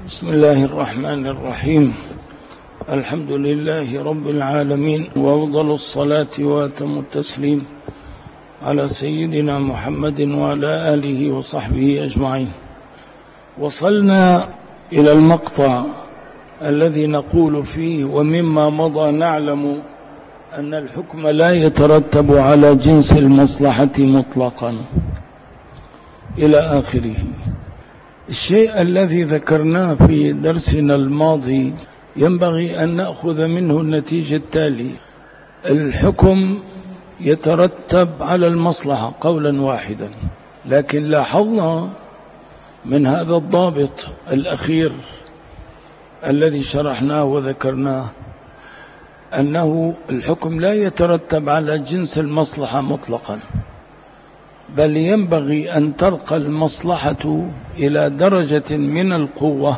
بسم الله الرحمن الرحيم. الحمد لله رب العالمين، وأفضل الصلاة وأتم التسليم على سيدنا محمد وعلى آله وصحبه أجمعين. وصلنا إلى المقطع الذي نقول فيه: ومما مضى نعلم أن الحكم لا يترتب على جنس المصلحة مطلقا، إلى آخره. الشيء الذي ذكرناه في درسنا الماضي ينبغي أن نأخذ منه النتيجة التالية: الحكم يترتب على المصلحة قولا واحدا، لكن لاحظنا من هذا الضابط الأخير الذي شرحناه وذكرناه أنه الحكم لا يترتب على جنس المصلحة مطلقا، بل ينبغي أن ترقى المصلحة إلى درجة من القوة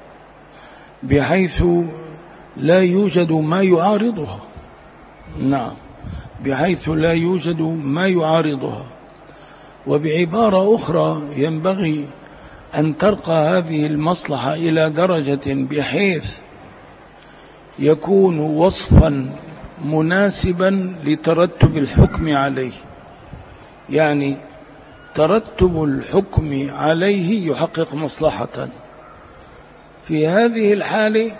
بحيث لا يوجد ما يعارضها. نعم، بحيث لا يوجد ما يعارضها. وبعبارة أخرى، ينبغي أن ترقى هذه المصلحة إلى درجة بحيث يكون وصفا مناسبا لترتب الحكم عليه، يعني ترتب الحكم عليه يحقق مصلحة. في هذه الحالة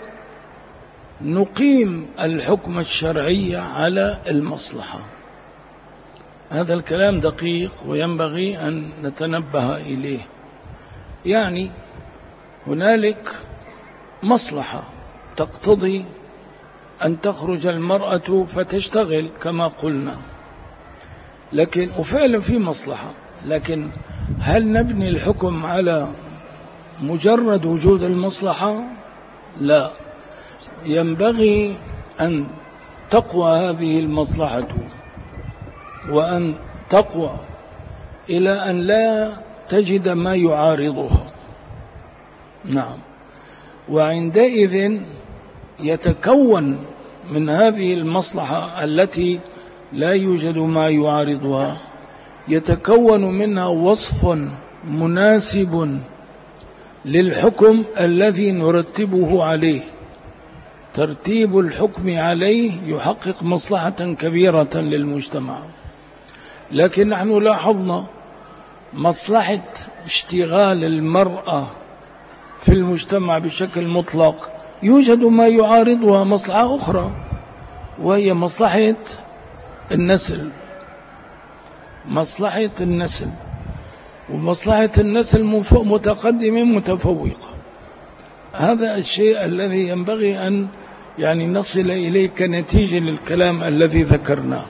نقيم الحكم الشرعي على المصلحة. هذا الكلام دقيق وينبغي أن نتنبه إليه. يعني هنالك مصلحة تقتضي أن تخرج المرأة فتشتغل كما قلنا، لكن وفعلا في مصلحة، لكن هل نبني الحكم على مجرد وجود المصلحة؟ لا، ينبغي أن تقوى هذه المصلحة وأن تقوى إلى أن لا تجد ما يعارضها. نعم، وعندئذ يتكون من هذه المصلحة التي لا يوجد ما يعارضها، يتكون منها وصف مناسب للحكم الذي نرتبه عليه. ترتيب الحكم عليه يحقق مصلحة كبيرة للمجتمع. لكن نحن لاحظنا مصلحة اشتغال المرأة في المجتمع بشكل مطلق يوجد ما يعارضها مصلحة أخرى، وهي مصلحة النسل. مصلحة النسل، ومصلحة النسل متقدمة متفوقة. هذا الشيء الذي ينبغي أن نصل إليه كنتيجة للكلام الذي ذكرناه.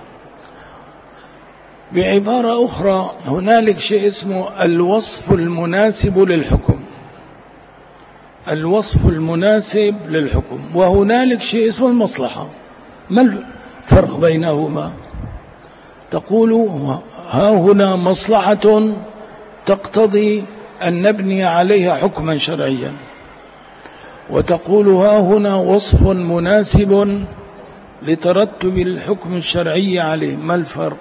بعبارة أخرى، هنالك شيء اسمه الوصف المناسب للحكم. الوصف المناسب للحكم، وهنالك شيء اسمه المصلحة. ما الفرق بينهما؟ تقول ها هنا مصلحة تقتضي أن نبني عليها حكما شرعيا، وتقول ها هنا وصف مناسب لترتب الحكم الشرعي عليه. ما الفرق؟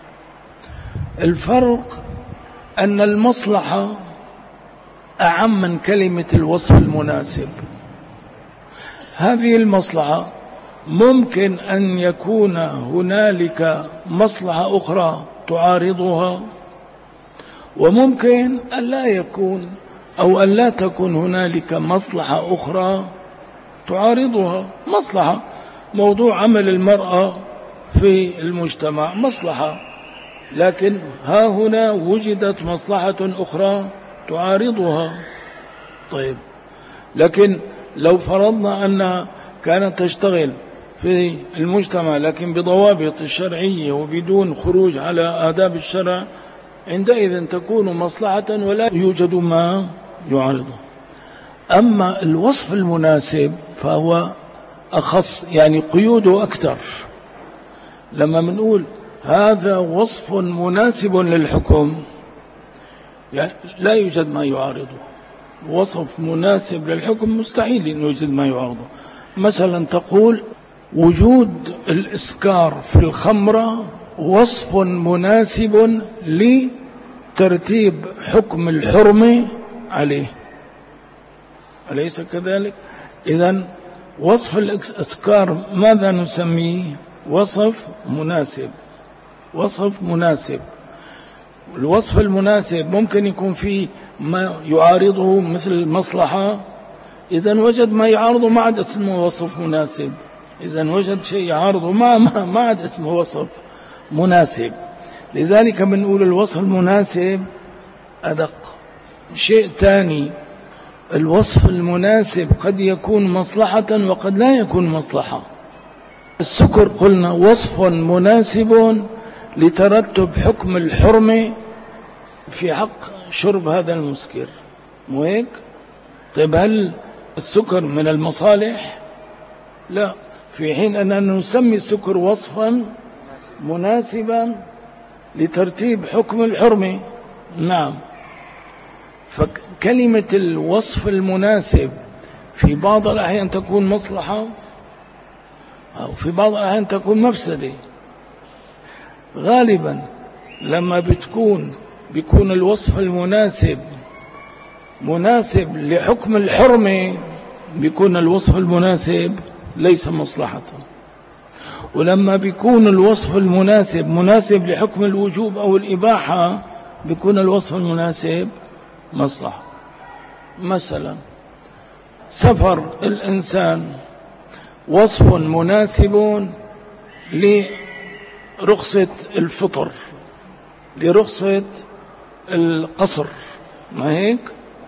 الفرق أن المصلحة أعم من كلمة الوصف المناسب. هذه المصلحة ممكن أن يكون هنالك مصلحة أخرى تعارضها، وممكن أن لا يكون أو أن لا تكون هنالك مصلحة أخرى تعارضها. مصلحة موضوع عمل المرأة في المجتمع مصلحة، لكن ها هنا وجدت مصلحة أخرى تعارضها. طيب، لكن لو فرضنا أنها كانت تشتغل في المجتمع لكن بضوابط الشرعية وبدون خروج على آداب الشرع، عندئذ تكون مصلحة ولا يوجد ما يعارضه. أما الوصف المناسب فهو أخص، يعني قيوده أكثر. لما بنقول هذا وصف مناسب للحكم، يعني لا يوجد ما يعارضه. وصف مناسب للحكم مستحيل أن يوجد ما يعارضه. مثلا تقول وجود الإسكار في الخمرة وصف مناسب لترتيب حكم الحرمة عليه. أليس كذلك؟ إذن وصف الإسكار ماذا نسميه؟ وصف مناسب. وصف مناسب. الوصف المناسب ممكن يكون فيه ما يعارضه مثل المصلحة، إذن وجد ما يعارضه ما عاد اسمه وصف مناسب. إذن وجد شيء يعارضه ما عاد اسمه وصف مناسب. لذلك بنقول الوصف المناسب أدق. شيء ثاني، الوصف المناسب قد يكون مصلحة وقد لا يكون مصلحة. السكر قلنا وصف مناسب لترتب حكم الحرمة في حق شرب هذا المسكر، مو هيك؟ طيب هل السكر من المصالح؟ لا، في حين أننا نسمي السكر وصفا مناسبا لترتيب حكم الحرمة. نعم. فكلمة الوصف المناسب في بعض الأحيان تكون مصلحة أو في بعض الأحيان تكون مفسدة. غالبا لما بيكون الوصف المناسب مناسب لحكم الحرمة بيكون الوصف المناسب ليس مصلحة، ولما بيكون الوصف المناسب مناسب لحكم الوجوب أو الإباحة بيكون الوصف المناسب مصلحة. مثلا سفر الإنسان وصف مناسب لرخصة الفطر، لرخصة القصر، ما هيك؟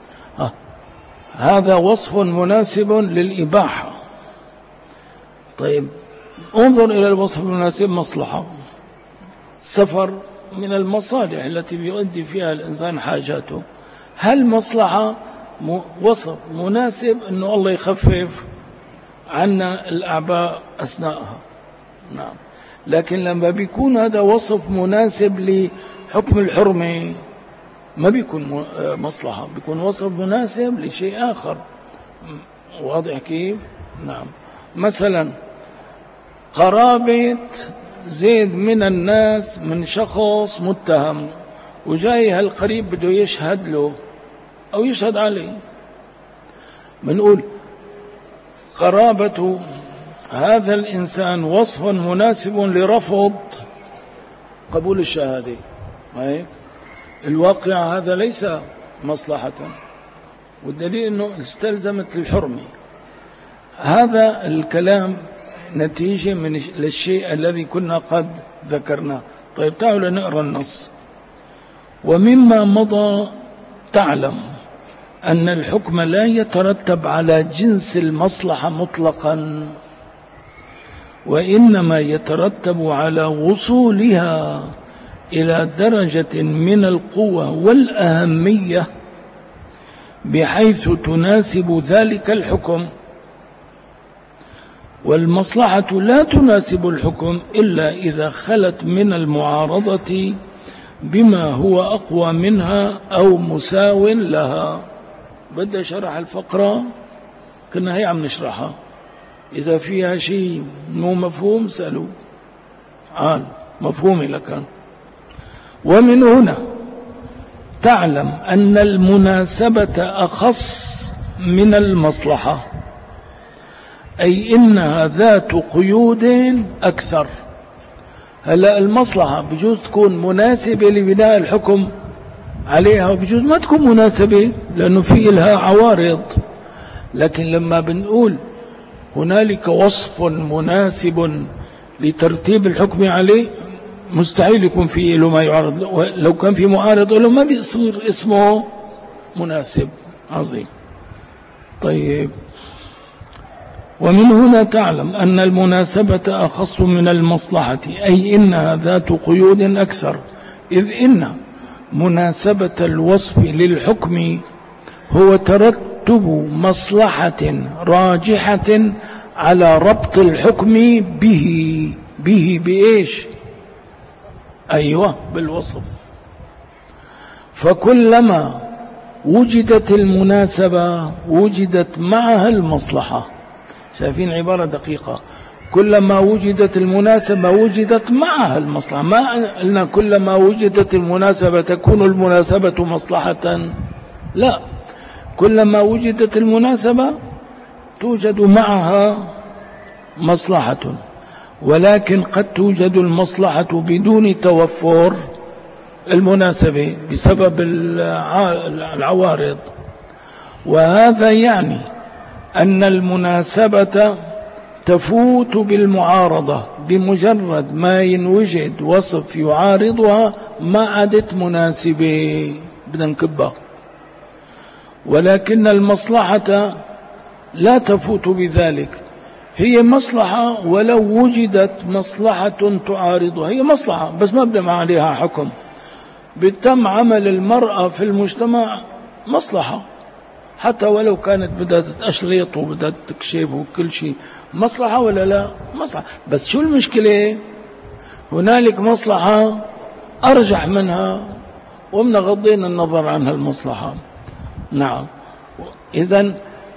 هذا وصف مناسب للإباحة. طيب انظر إلى الوصف المناسب مصلحة. السفر من المصالح التي بيؤدي فيها الإنسان حاجاته. هل مصلحة وصف مناسب أنه الله يخفف عنا الأعباء أثناءها؟ نعم. لكن لما بيكون هذا وصف مناسب لحكم الحرمة ما بيكون مصلحة، بيكون وصف مناسب لشيء آخر. واضح كيف؟ نعم. مثلا قرابة زيد من الناس من شخص متهم، وجاي هالقريب بده يشهد له أو يشهد عليه، بنقول قرابة هذا الإنسان وصف مناسب لرفض قبول الشهادة. الواقع هذا ليس مصلحة، والدليل أنه استلزمت الحرمة. هذا الكلام نتيجة من للشيء الذي كنا قد ذكرناه. طيب تعالوا نقرأ النص. ومما مضى تعلم أن الحكم لا يترتب على جنس المصلحة مطلقا، وإنما يترتب على وصولها إلى درجة من القوة والأهمية بحيث تناسب ذلك الحكم، والمصلحة لا تناسب الحكم إلا إذا خلت من المعارضة بما هو أقوى منها أو مساو لها. بدأ شرح الفقرة كنا هي عم نشرحها، إذا فيها شيء مو مفهوم سألوا مفهومي لكان. ومن هنا تعلم أن المناسبة أخص من المصلحة، أي إنها ذات قيود أكثر. هلا المصلحة بجوز تكون مناسبة لبناء الحكم عليها، وبجوز ما تكون مناسبة لأنه في لها عوارض. لكن لما بنقول هنالك وصف مناسب لترتيب الحكم عليه، مستحيل يكون فيه له ما يعارض. لو كان في معارض له ما بيصير اسمه مناسب. عظيم. طيب ومن هنا تعلم أن المناسبة أخص من المصلحة، أي إنها ذات قيود أكثر، إذ إن مناسبة الوصف للحكم هو ترتب مصلحة راجحة على ربط الحكم به بإيش؟ أيوة بالوصف. فكلما وجدت المناسبة وجدت معها المصلحة. شايفين عبارة دقيقة، كلما وجدت المناسبة وجدت معها المصلحة. ما قلنا كلما وجدت المناسبة تكون المناسبة مصلحة، لا، كلما وجدت المناسبة توجد معها مصلحة، ولكن قد توجد المصلحة بدون توفر المناسبة بسبب العوارض. وهذا يعني أن المناسبة تفوت بالمعارضة، بمجرد ما ينوجد وصف يعارضها ما عادت مناسبة بدنا نكبها. ولكن المصلحة لا تفوت بذلك، هي مصلحة ولو وجدت مصلحة تعارضها، هي مصلحة بس ما بدنا عليها حكم. بتم عمل المرأة في المجتمع مصلحة، حتى ولو كانت بدها تتأشليط وبدها تكشف وكل شيء، مصلحة ولا لا؟ مصلحة. بس شو المشكلة؟ هنالك مصلحة أرجح منها ومن غضين النظر عن هالمصلحة. نعم، إذن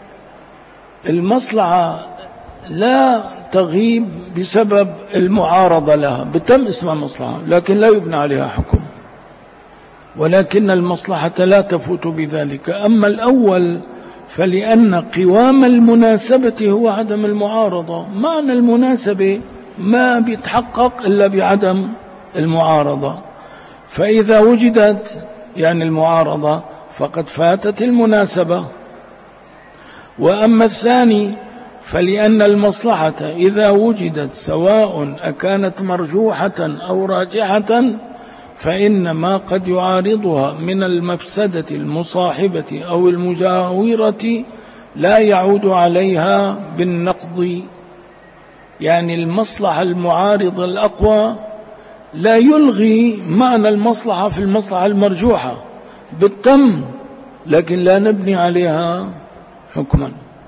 المصلحة لا تغيب بسبب المعارضة لها، بتم اسمها مصلحة لكن لا يبنى عليها حكم، ولكن المصلحة لا تفوت بذلك. أما الأول فلأن قوام المناسبة هو عدم المعارضة، معنى المناسبة ما بيتحقق إلا بعدم المعارضة، فإذا وجدت يعني المعارضة فقد فاتت المناسبة. وأما الثاني فلأن المصلحة إذا وجدت سواء أكانت مرجوحة أو راجحة فإن ما قد يعارضها من المفسدة المصاحبة أو المجاورة لا يعود عليها بالنقض. يعني المصلحة المعارضة الأقوى لا يلغي معنى المصلحة في المصلحة المرجوحة بالتم، لكن لا نبني عليها حكما.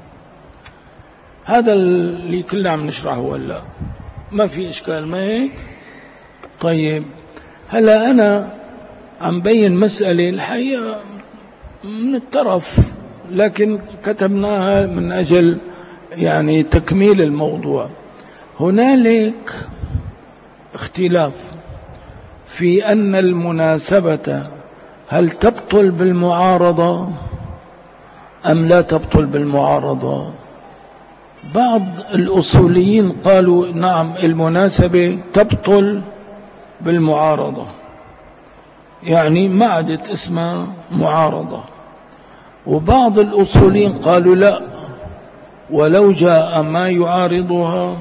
هذا اللي كلنا عم نشرحه ولا ما في إشكال؟ ما هيك؟ طيب، هلا أنا عم بين مسألة الحقيقة من الطرف، لكن كتبناها من أجل يعني تكميل الموضوع. هنالك اختلاف في أن المناسبة هل تبطل بالمعارضة أم لا تبطل بالمعارضة. بعض الأصوليين قالوا نعم المناسبة تبطل بالمعارضة، يعني ما عادت اسمها معارضة. وبعض الأصوليين قالوا لا، ولو جاء ما يعارضها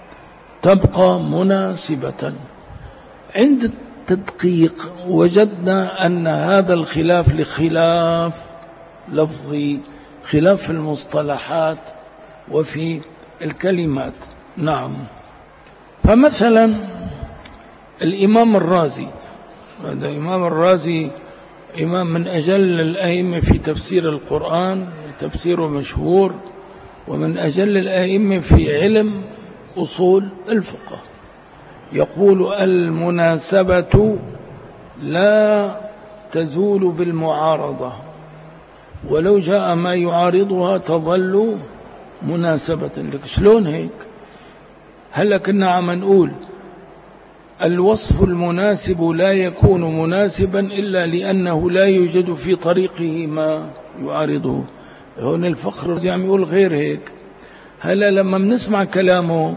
تبقى مناسبة. عند التدقيق وجدنا أن هذا الخلاف لخلاف لفظي، خلاف في المصطلحات وفي الكلمات. نعم، فمثلا الإمام الرازي، هذا الإمام الرازي إمام من أجل الأئمة في تفسير القرآن، تفسيره مشهور، ومن أجل الأئمة في علم أصول الفقه. يقول المناسبة لا تزول بالمعارضة، ولو جاء ما يعارضها تظل مناسبة. لك شلون هيك؟ هل كنا عم نقول الوصف المناسب لا يكون مناسبا إلا لأنه لا يوجد في طريقه ما يعارضه؟ هون الفخر عم يقول غير هيك. هلا لما بنسمع كلامه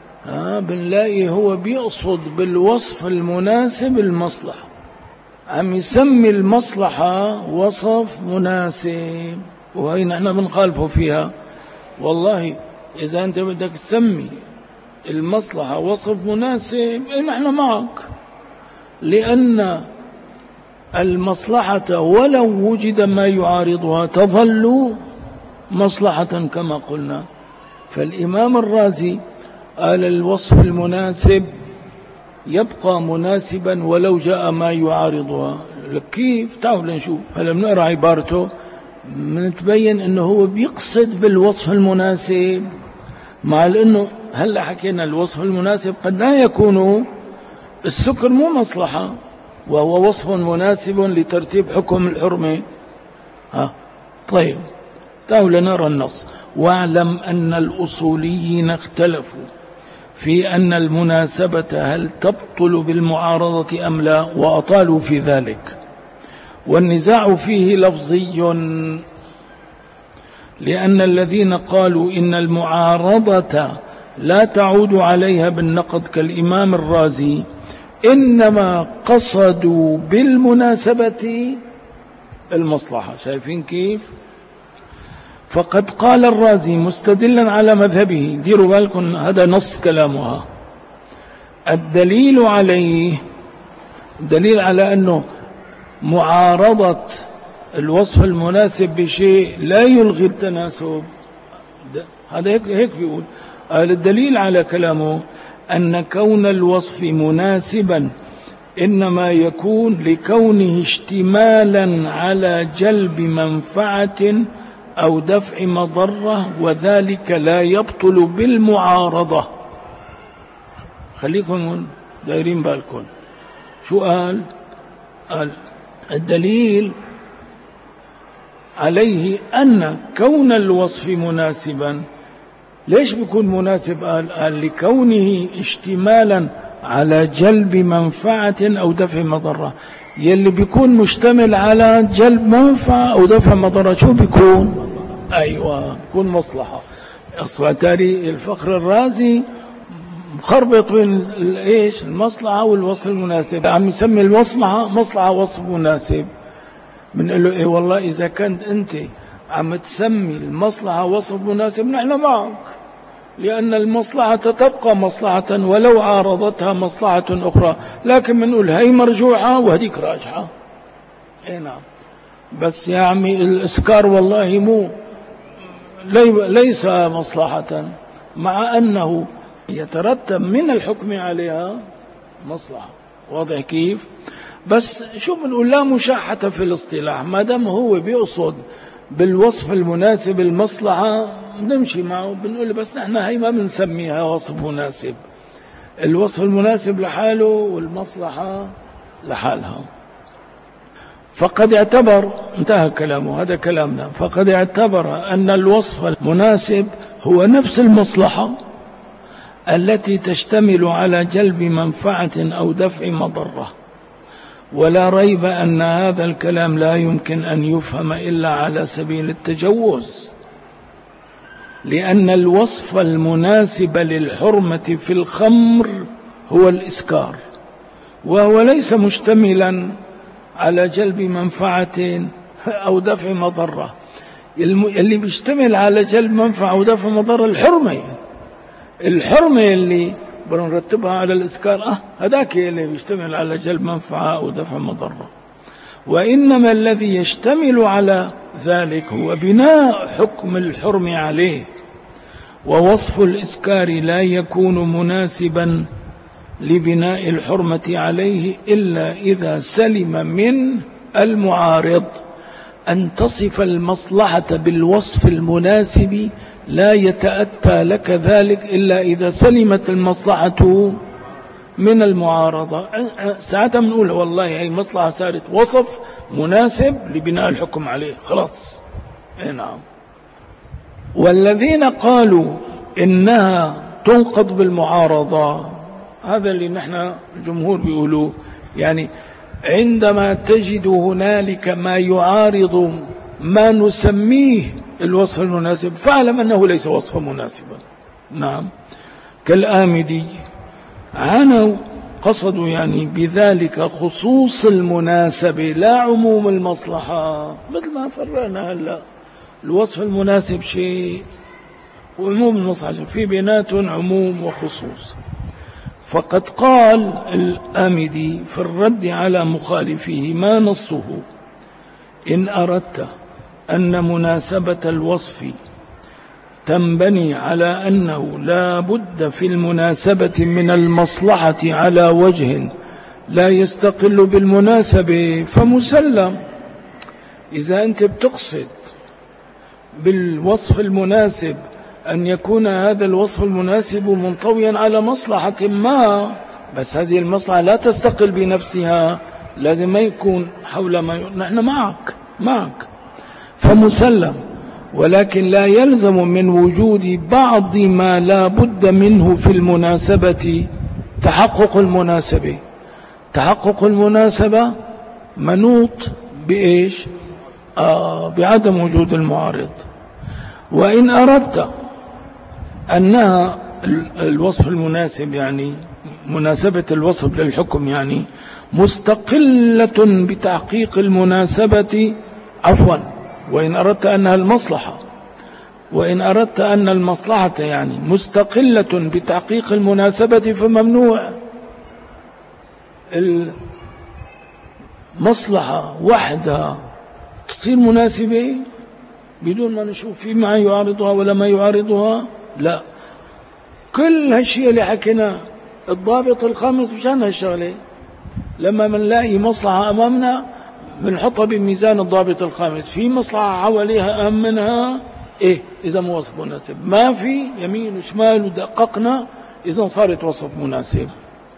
بنلاقي هو بيقصد بالوصف المناسب المصلحة، عم يسمي المصلحة وصف مناسب، وهي نحن بنخالفه فيها. والله إذا أنت بدك تسمي المصلحة وصف مناسب نحن معك، لأن المصلحة ولو وجد ما يعارضها تظل مصلحة كما قلنا. فالإمام الرازي قال الوصف المناسب يبقى مناسبا ولو جاء ما يعارضها. كيف؟ تعالوا نشوف. هلا بنقرأ عبارته بنتبين انه هو بيقصد بالوصف المناسب، مع انه هلا حكينا الوصف المناسب قد لا يكون السكر مو مصلحة، وهو وصف مناسب لترتيب حكم الحرمة. طيب تعالوا نرى النص. واعلم أن الأصوليين اختلفوا في أن المناسبة هل تبطل بالمعارضة أم لا، وأطالوا في ذلك، والنزاع فيه لفظي لأن الذين قالوا إن المعارضة لا تعود عليها بالنقد كالإمام الرازي إنما قصدوا بالمناسبة المصلحة. شايفين كيف؟ فقد قال الرازي مستدلا على مذهبه، ديروا بالكم هذا نص كلامها، الدليل عليه، دليل على أنه معارضة الوصف المناسب بشيء لا يلغي التناسب، هذا هيك بيقول. الدليل على كلامه أن كون الوصف مناسبا إنما يكون لكونه اشتمالا على جلب منفعة أو دفع مضرة، وذلك لا يبطل بالمعارضة. خليكم دايرين بالكم شو قال الدليل عليه أن كون الوصف مناسبا. ليش بيكون مناسب؟ قال لكونه اشتمالا على جلب منفعة أو دفع مضرة. يلي بيكون مشتمل على جلب منفعة أو دفع مضرة شو بيكون؟ أيوة بيكون مصلحة. أصلا تاري الفخر الرازي مخربط بين ايش المصلحة والوصف المناسب، عم يسمي المصلحة مصلحة وصف مناسب. بنقول له ايه والله إذا كنت أنت عم تسمي المصلحة وصف مناسب نحن معك، لأن المصلحة تبقى مصلحة ولو عارضتها مصلحة أخرى، لكن بنقول هي مرجوحة وهديك راجحة. اي نعم، بس يا عمي الإسكار والله مو ليس مصلحة، مع أنه يترتب من الحكم عليها مصلحة. واضح كيف؟ بس شو بنقول؟ لا مشاحة في الاصطلاح، ما دام هو بيقصد بالوصف المناسب المصلحة نمشي معه، بنقول بس نحن هي ما بنسميها وصف مناسب، الوصف المناسب لحاله والمصلحة لحالها. فقد اعتبر، انتهى كلامه، هذا كلامنا، فقد اعتبر أن الوصف المناسب هو نفس المصلحة التي تشتمل على جلب منفعة أو دفع مضرة. ولا ريب أن هذا الكلام لا يمكن أن يفهم إلا على سبيل التجوز، لأن الوصف المناسب للحرمة في الخمر هو الإسكار، وهو ليس مشتملا على جلب منفعة أو دفع مضرة. اللي بيشتمل على جلب منفعة أو دفع مضرة الحرمة اللي بنرتبها على الإسكار، هذاك اللي بيشتمل على جلب منفعة أو دفع مضرة. وإنما الذي يشتمل على ذلك هو بناء حكم الحرم عليه، ووصف الإسكار لا يكون مناسبا لبناء الحرمة عليه إلا إذا سلم من المعارض أن تصف المصلحة بالوصف المناسب، لا يتأتى لك ذلك إلا إذا سلمت المصلحة من المعارضة. ساعتها بنقول والله هي مصلحة صارت وصف مناسب لبناء الحكم عليه، خلاص. نعم. والذين قالوا إنها تنقض بالمعارضة، هذا اللي نحن الجمهور بيقولوه، يعني عندما تجد هنالك ما يعارض ما نسميه الوصف المناسب فاعلم أنه ليس وصفا مناسبا. نعم، كالآمدي عنوا قصدوا يعني بذلك خصوص المناسبة لا عموم المصلحة، مثل ما فرقنا هلا الوصف المناسب شيء وعموم المصلحة في بينات عموم وخصوص. فقد قال الآمدي في الرد على مخالفيه ما نصه: إن أردت أن مناسبة الوصف تنبني على أنه لا بد في المناسبة من المصلحة على وجه لا يستقل بالمناسبة فمسلم. إذا أنت بتقصد بالوصف المناسب أن يكون هذا الوصف المناسب منطويا على مصلحة ما، بس هذه المصلحة لا تستقل بنفسها، لازم ما يكون حول ما نحن معك فمسلم. ولكن لا يلزم من وجود بعض ما لا بد منه في المناسبة تحقق المناسبة. تحقق المناسبة منوط بإيش؟ بعدم وجود المعارض. وإن أردت أنها الوصف المناسب يعني مناسبة الوصف للحكم يعني مستقلة بتحقيق المناسبة عفوا وإن أردت أنها المصلحة وإن أردت أن المصلحة يعني مستقلة بتحقيق المناسبة فممنوع المصلحة وحدها تصير مناسبة بدون ما نشوف في ما يعارضها ولا ما يعارضها. لا، كل هالشيء اللي حكينا الضابط الخامس مشان هالشغلة لما منلاقي مصلحة أمامنا بنحطها بميزان الضابط الخامس، في مصلحة حواليها أهم منها إذا مو وصف مناسب، ما في يمين وشمال ودققنا إذا صارت وصف مناسب.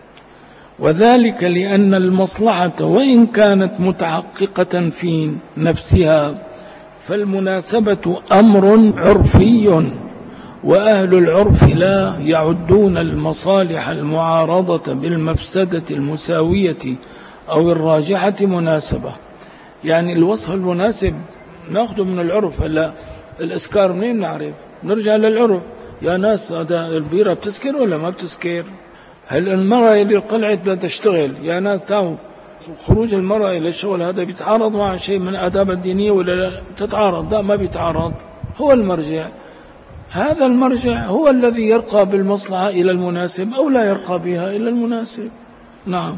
وذلك لأن المصلحة وإن كانت متحققة في نفسها فالمناسبة أمر عرفي، وأهل العرف لا يعدون المصالح المعارضة بالمفسدة المساوية أو الراجحة مناسبة. يعني الوصف المناسب نأخذه من العرف. هلا الإسكار منين نعرف؟ نرجع للعرف. يا ناس هذا البيرة بتسكر ولا ما بتسكر؟ هل المرأة اللي قلعت بدها تشتغل يا ناس تاو خروج المرأة إلى الشغل هذا بيتعارض مع شيء من آداب الدينية ولا لا؟ تتعارض؟ لا، ما بيتعارض. هو المرجع، هذا المرجع هو الذي يرقى بالمصلحة إلى المناسب أو لا يرقى بها إلى المناسب. نعم.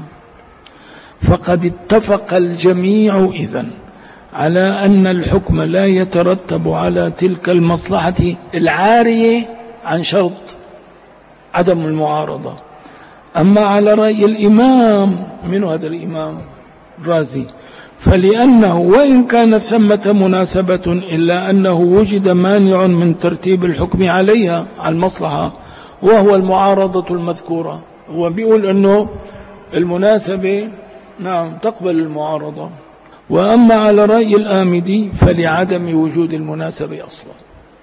فقد اتفق الجميع إذن على أن الحكم لا يترتب على تلك المصلحة العارية عن شرط عدم المعارضة. أما على رأي الإمام، من هذا الإمام الرازي، فلأنه وإن كانت ثمة مناسبة إلا أنه وجد مانع من ترتيب الحكم عليها على المصلحة وهو المعارضة المذكورة. هو بيقول أنه المناسبة نعم تقبل المعارضة. وأما على رأي الآمدي فلعدم وجود المناسبة أصلا.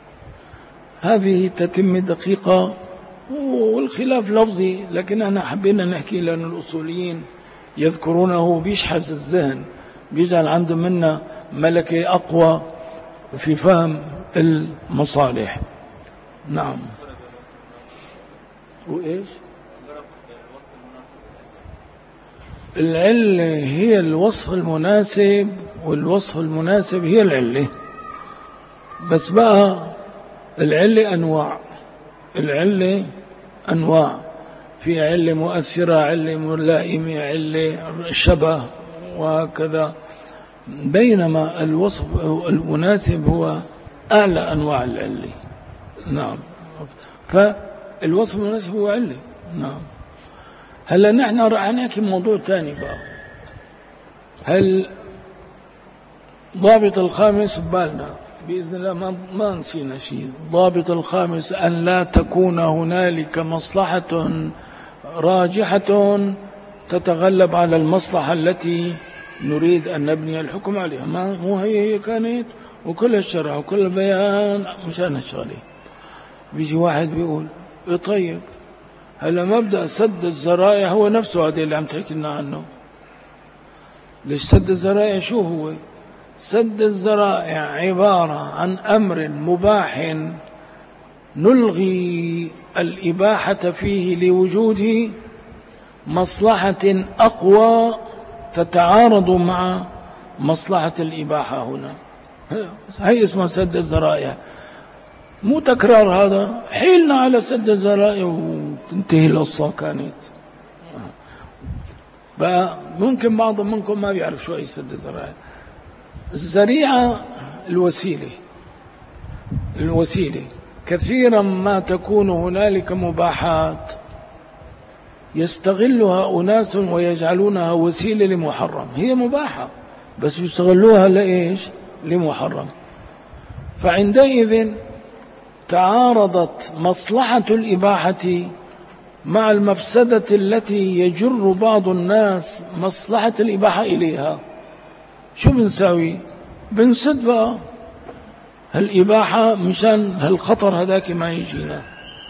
هذه تتم دقيقة والخلاف لفظي، لكن احنا حبينا نحكي لأن الأصوليين يذكرونه بيشحذ الذهن، بيجعل عنده منا ملكة أقوى في فهم المصالح. نعم. وإيش العلة؟ هي الوصف المناسب، والوصف المناسب هي العلة. بس بقى العلة أنواع، العلة أنواع، في علة مؤثرة، علة ملائمة، علة شبه، وهكذا. بينما الوصف المناسب هو أعلى أنواع العلة. نعم. فالوصف المناسب هو علة. نعم. هلا نحن راح نحكي موضوع تاني بقى. هل ضابط الخامس ببالنا بإذن الله ما نسينا شيء. ضابط الخامس أن لا تكون هنالك مصلحة راجحة تتغلب على المصلحة التي نريد أن نبني الحكم عليها. مو هي كانت، وكل الشرع وكل البيان مشان الشغلة. بيجي واحد بيقول طيب هلا مبدأ سد الذرائع هو نفسه هذا اللي عم تحكي لنا عنه. ليش سد الذرائع؟ شو هو سد الذرائع؟ عبارة عن أمر مباح نلغي الإباحة فيه لوجود مصلحة أقوى تتعارض مع مصلحة الإباحة. هنا هي اسمها سد الذرائع. مو تكرار، هذا حيلنا على سد الذرائع وتنتهي القصة. كانت بقى ممكن بعض منكم ما بيعرف شو هي سد الذرائع. الذريعة الوسيلة كثيرا ما تكون هنالك مباحات يستغلها أناس ويجعلونها وسيلة لمحرم. هي مباحة بس يستغلوها لإيش؟ لمحرم. فعندئذ تعارضت مصلحة الإباحة مع المفسدة التي يجر بعض الناس مصلحة الإباحة إليها. شو بنساوي؟ بنسد بقى هالإباحة مشان هالخطر هذاك ما يجينا.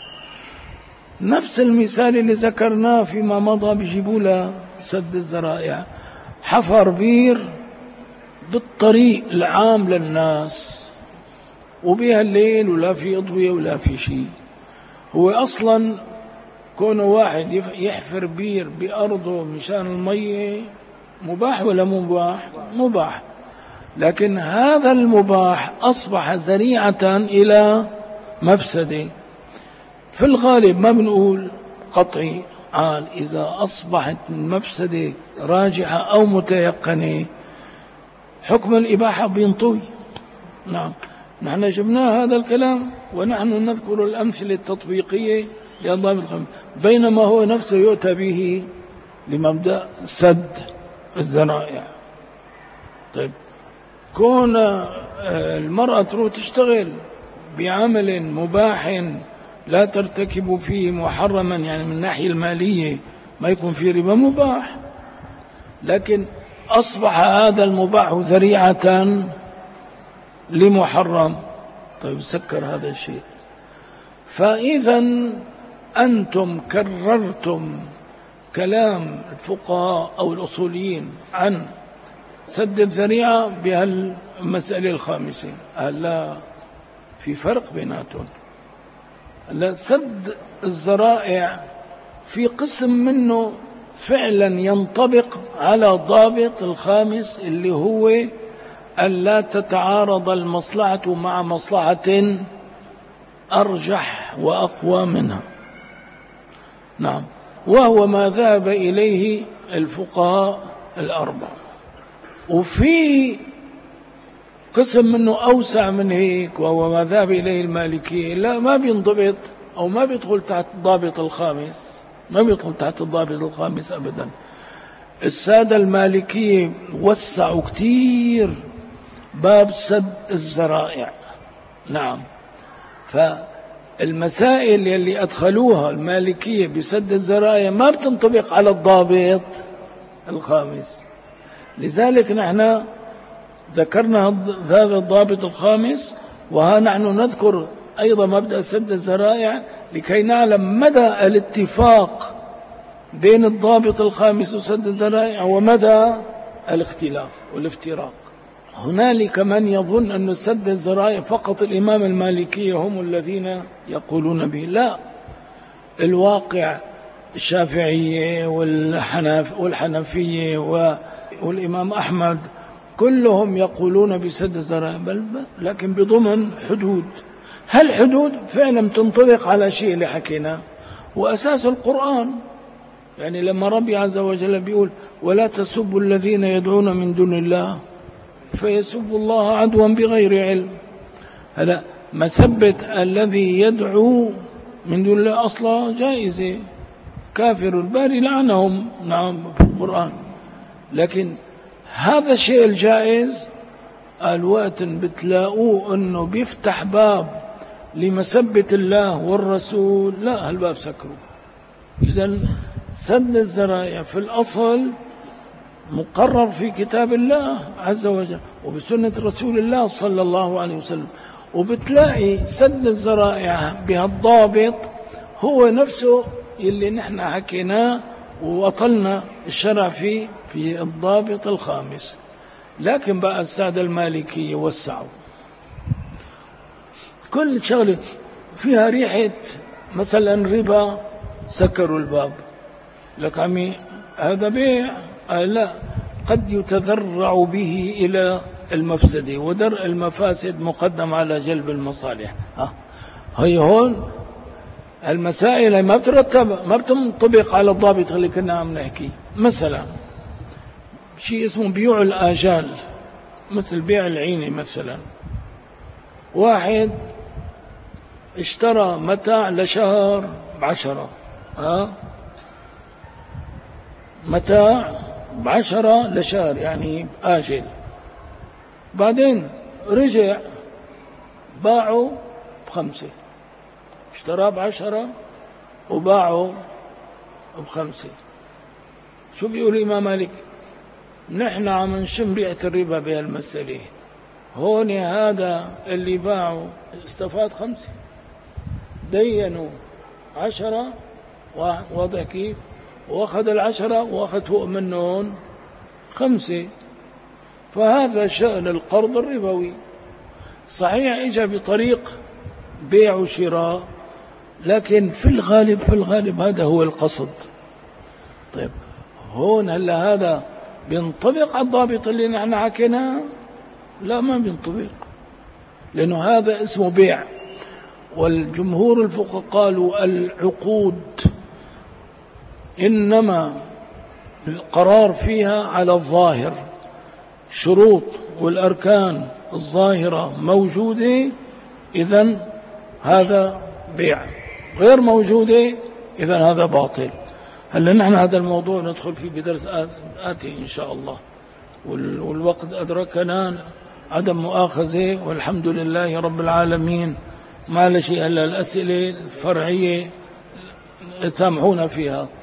نفس المثال اللي ذكرناه فيما مضى بيجيبوا له سد الذرائع. حفر بير بالطريق العام للناس، وبها الليل ولا في أضوية ولا في شيء. هو أصلا كونه واحد يحفر بير بأرضه مشان المية مباح ولا مباح؟ مباح. لكن هذا المباح أصبح ذريعة إلى مفسده. في الغالب ما بنقول قطعي عال، إذا أصبحت المفسدة راجحة أو متيقنة حكم الإباحة بينطوي. نعم، نحن جبنا هذا الكلام ونحن نذكر الأمثلة التطبيقية للضابط الخامس، بينما هو نفسه يؤتى به لمبدأ سد الذرائع. طيب، كون المرأة تروح تشتغل بعمل مباح لا ترتكب فيه محرما، يعني من الناحية المالية ما يكون فيه ربا، مباح، لكن أصبح هذا المباح ذريعة لمحرم. طيب، سكر هذا الشيء. فإذا أنتم كررتم كلام الفقهاء أو الأصوليين عن سد الذريعة بهالمسألة الخامسة. لا، في فرق بيناتهم. لا، سد الذرائع في قسم منه فعلا ينطبق على الضابط الخامس اللي هو ألا تتعارض المصلحة مع مصلحة أرجح وأقوى منها. نعم، وهو ما ذهب إليه الفقهاء الأربعة. وفي قسم منه أوسع من هيك، وهو ما ذهب إليه المالكية، لا، ما بينضبط أو ما بيدخل تحت الضابط الخامس، ما بيدخل تحت الضابط الخامس أبدا. السادة المالكية وسعوا كتير باب سد الذرائع. نعم، فالمسائل اللي أدخلوها المالكية بسد الذرائع ما بتنطبق على الضابط الخامس. لذلك نحن ذكرنا هذا الضابط الخامس، وها نحن نذكر أيضا مبدأ سد الذرائع لكي نعلم مدى الاتفاق بين الضابط الخامس وسد الذرائع ومدى الاختلاف والافتراق. هنالك من يظن أن سد الذرائع فقط الإمام المالكي هم الذين يقولون به. لا، الواقع الشافعية والحنفية والإمام أحمد كلهم يقولون بسد الذرائع، لكن بضمن حدود. هالحدود فعلا تنطبق على شيء اللي حكينا، وأساس القرآن. يعني لما ربي عز وجل بيقول ولا تسبوا الذين يدعون من دون الله فيسبوا الله عدوا بغير علم، هذا مسبة الذي يدعو من دون الله أصلا جائزة، كافر الباري لعنهم. نعم، في القرآن. لكن هذا الشيء الجائز الوقت بتلاقوه أنه بيفتح باب لمسبة الله والرسول، لا، هالباب سكروا. إذن سد الذرائع في الأصل مقرر في كتاب الله عز وجل وبسنة رسول الله صلى الله عليه وسلم. وبتلاقي سد الذرائع بهالضابط هو نفسه اللي نحن حكيناه وأطلنا الشرع فيه في الضابط الخامس. لكن بقى السادة المالكية وسعوا كل شغلة فيها ريحة مثلا ربا، سكروا الباب. لك عمي هذا بيع، لا، قد يتذرع به إلى المفسدة، ودرء المفاسد مقدم على جلب المصالح. هي هون المسائل ما بترتب، ما بتنطبق على الضابط اللي كنا عم نحكي. مثلا شيء اسمه بيوع الآجال، مثل بيع العينة. مثلا واحد اشترى متاع لشهر ب10، متاع ب10 لشهر، يعني آجل. بعدين رجع باعه ب5، اشترى ب10 وباعه ب5. شو بيقول الإمام مالك؟ نحن عم نشم ريحة الربا بهالمسألة. هون هذا اللي باعه استفاد 5، دينوا 10، واضح كيف؟ واخذ 10 واخذ فوق منهم 5. فهذا شأن القرض الربوي. صحيح إجا بطريق بيع وشراء، لكن في الغالب هذا هو القصد. طيب هون هلا هذا بينطبق على الضابط اللي نحن حكيناه؟ لا، ما بينطبق، لأنه هذا اسمه بيع. والجمهور الفقهاء قالوا العقود إنما القرار فيها على الظاهر، شروط والأركان الظاهرة موجودة، إذن هذا بيع، غير موجودة إذن هذا باطل. هلا نحن هذا الموضوع ندخل فيه بدرس آتي إن شاء الله، والوقت أدركنا، عدم مؤاخذة، والحمد لله رب العالمين. ما لشيء إلا الأسئلة الفرعية سامحونا فيها.